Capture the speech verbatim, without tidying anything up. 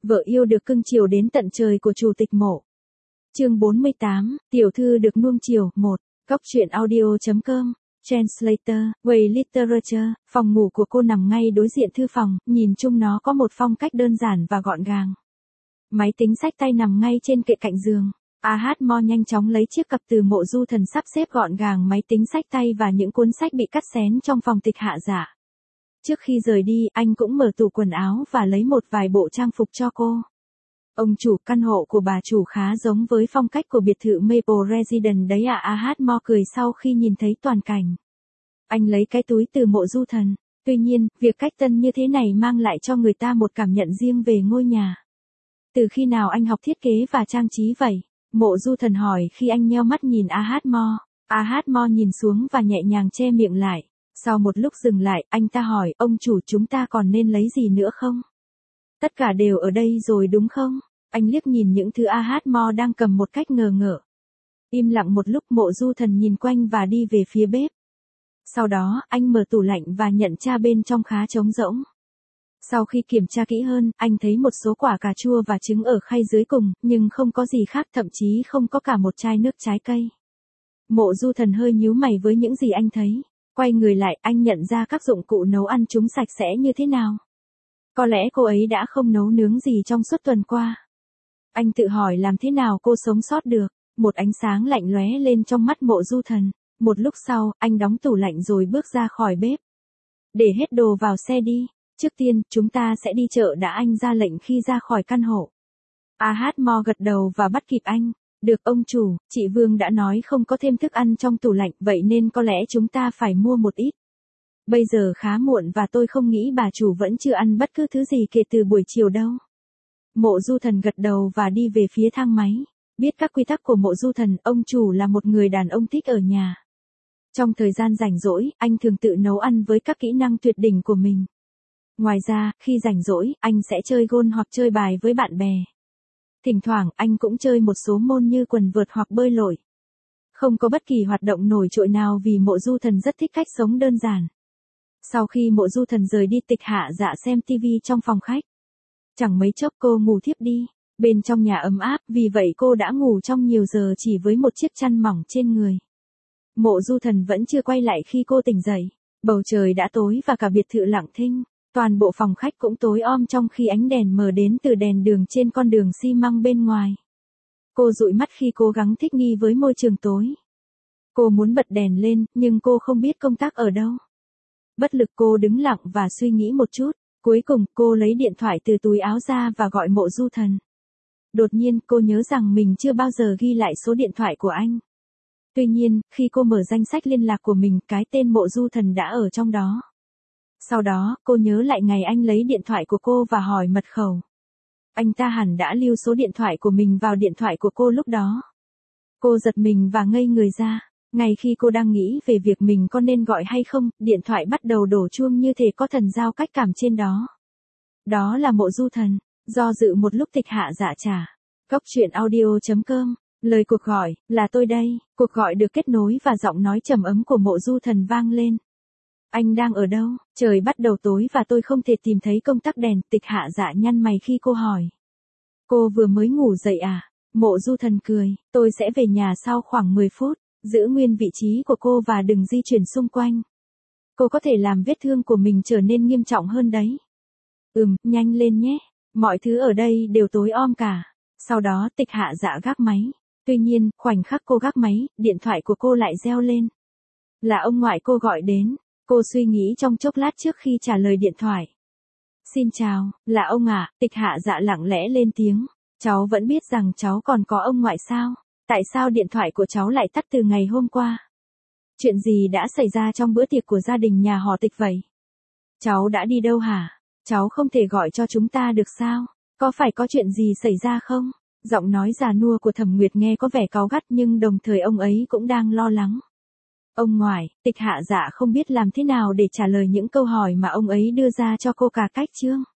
Vợ yêu được cưng chiều đến tận trời của chủ tịch Mộ. Chương bốn mươi tám, tiểu thư được nuông chiều, một. Góc truyện audio.com, Translator, Way Literature, phòng ngủ của cô nằm ngay đối diện thư phòng, nhìn chung nó có một phong cách đơn giản và gọn gàng. Máy tính xách tay nằm ngay trên kệ cạnh giường. a hát Mo nhanh chóng lấy chiếc cặp từ Mộ Du Thần sắp xếp gọn gàng máy tính xách tay và những cuốn sách bị cắt xén trong phòng Tịch Hạ Dạ. Trước khi rời đi, anh cũng mở tủ quần áo và lấy một vài bộ trang phục cho cô. Ông chủ, căn hộ của bà chủ khá giống với phong cách của biệt thự Maple Residence đấy ạ. a hát Mo cười sau khi nhìn thấy toàn cảnh. Anh lấy cái túi từ Mộ Du Thần. Tuy nhiên, việc cách tân như thế này mang lại cho người ta một cảm nhận riêng về ngôi nhà. Từ khi nào anh học thiết kế và trang trí vậy? Mộ Du Thần hỏi khi anh nheo mắt nhìn a hát Mo. a hát Mo nhìn xuống và nhẹ nhàng che miệng lại. Sau một lúc dừng lại, anh ta hỏi, ông chủ, chúng ta còn nên lấy gì nữa không? Tất cả đều ở đây rồi đúng không? Anh liếc nhìn những thứ a hát Mo đang cầm một cách ngờ ngợ. Im lặng một lúc, Mộ Du Thần nhìn quanh và đi về phía bếp. Sau đó, anh mở tủ lạnh và nhận ra bên trong khá trống rỗng. Sau khi kiểm tra kỹ hơn, anh thấy một số quả cà chua và trứng ở khay dưới cùng, nhưng không có gì khác, thậm chí không có cả một chai nước trái cây. Mộ Du Thần hơi nhíu mày với những gì anh thấy. Quay người lại, anh nhận ra các dụng cụ nấu ăn chúng sạch sẽ như thế nào. Có lẽ cô ấy đã không nấu nướng gì trong suốt tuần qua. Anh tự hỏi làm thế nào cô sống sót được. Một ánh sáng lạnh lóe lên trong mắt Mộ Du Thần. Một lúc sau, anh đóng tủ lạnh rồi bước ra khỏi bếp. Để hết đồ vào xe đi. Trước tiên, chúng ta sẽ đi chợ đã, anh ra lệnh khi ra khỏi căn hộ. a hát Mo gật đầu và bắt kịp anh. Được ông chủ, chị Vương đã nói không có thêm thức ăn trong tủ lạnh, vậy nên có lẽ chúng ta phải mua một ít. Bây giờ khá muộn và tôi không nghĩ bà chủ vẫn chưa ăn bất cứ thứ gì kể từ buổi chiều đâu. Mộ Du Thần gật đầu và đi về phía thang máy. Biết các quy tắc của Mộ Du Thần, ông chủ là một người đàn ông thích ở nhà. Trong thời gian rảnh rỗi, anh thường tự nấu ăn với các kỹ năng tuyệt đỉnh của mình. Ngoài ra, khi rảnh rỗi, anh sẽ chơi golf hoặc chơi bài với bạn bè. Thỉnh thoảng, anh cũng chơi một số môn như quần vợt hoặc bơi lội. Không có bất kỳ hoạt động nổi trội nào vì Mộ Du Thần rất thích cách sống đơn giản. Sau khi Mộ Du Thần rời đi, Tịch Hạ Dạ xem tivi trong phòng khách. Chẳng mấy chốc cô ngủ thiếp đi. Bên trong nhà ấm áp, vì vậy cô đã ngủ trong nhiều giờ chỉ với một chiếc chăn mỏng trên người. Mộ Du Thần vẫn chưa quay lại khi cô tỉnh dậy. Bầu trời đã tối và cả biệt thự lặng thinh. Toàn bộ phòng khách cũng tối om trong khi ánh đèn mờ đến từ đèn đường trên con đường xi măng bên ngoài. Cô dụi mắt khi cố gắng thích nghi với môi trường tối. Cô muốn bật đèn lên, nhưng cô không biết công tắc ở đâu. Bất lực cô đứng lặng và suy nghĩ một chút. Cuối cùng, cô lấy điện thoại từ túi áo ra và gọi Mộ Du Thần. Đột nhiên, cô nhớ rằng mình chưa bao giờ ghi lại số điện thoại của anh. Tuy nhiên, khi cô mở danh sách liên lạc của mình, cái tên Mộ Du Thần đã ở trong đó. Sau đó, cô nhớ lại ngày anh lấy điện thoại của cô và hỏi mật khẩu. Anh ta hẳn đã lưu số điện thoại của mình vào điện thoại của cô lúc đó. Cô giật mình và ngây người ra. Ngay khi cô đang nghĩ về việc mình có nên gọi hay không, điện thoại bắt đầu đổ chuông như thể có thần giao cách cảm trên đó. Đó là Mộ Du Thần. Do dự một lúc, Tịch Hạ Dạ trả. Góc truyện audio.com. Lời cuộc gọi, là tôi đây. Cuộc gọi được kết nối và giọng nói trầm ấm của Mộ Du Thần vang lên. Anh đang ở đâu? Trời bắt đầu tối và tôi không thể tìm thấy công tắc đèn. Tịch Hạ Dạ nhăn mày khi cô hỏi. Cô vừa mới ngủ dậy à? Mộ Du Thần cười, tôi sẽ về nhà sau khoảng mười phút. Giữ nguyên vị trí của cô và đừng di chuyển xung quanh. Cô có thể làm vết thương của mình trở nên nghiêm trọng hơn đấy. Ừm, nhanh lên nhé. Mọi thứ ở đây đều tối om cả. Sau đó, Tịch Hạ Dạ gác máy. Tuy nhiên, khoảnh khắc cô gác máy, điện thoại của cô lại reo lên. Là ông ngoại cô gọi đến. Cô suy nghĩ trong chốc lát trước khi trả lời điện thoại. Xin chào, là ông à? Tịch Hạ Dạ lặng lẽ lên tiếng. Cháu vẫn biết rằng cháu còn có ông ngoại sao? Tại sao điện thoại của cháu lại tắt từ ngày hôm qua? Chuyện gì đã xảy ra trong bữa tiệc của gia đình nhà họ Tịch vậy? Cháu đã đi đâu hả? Cháu không thể gọi cho chúng ta được sao? Có phải có chuyện gì xảy ra không? Giọng nói già nua của Thẩm Nguyệt nghe có vẻ cáu gắt nhưng đồng thời ông ấy cũng đang lo lắng. Ông ngoại, Tịch Hạ Dạ không biết làm thế nào để trả lời những câu hỏi mà ông ấy đưa ra cho cô cả cách chương.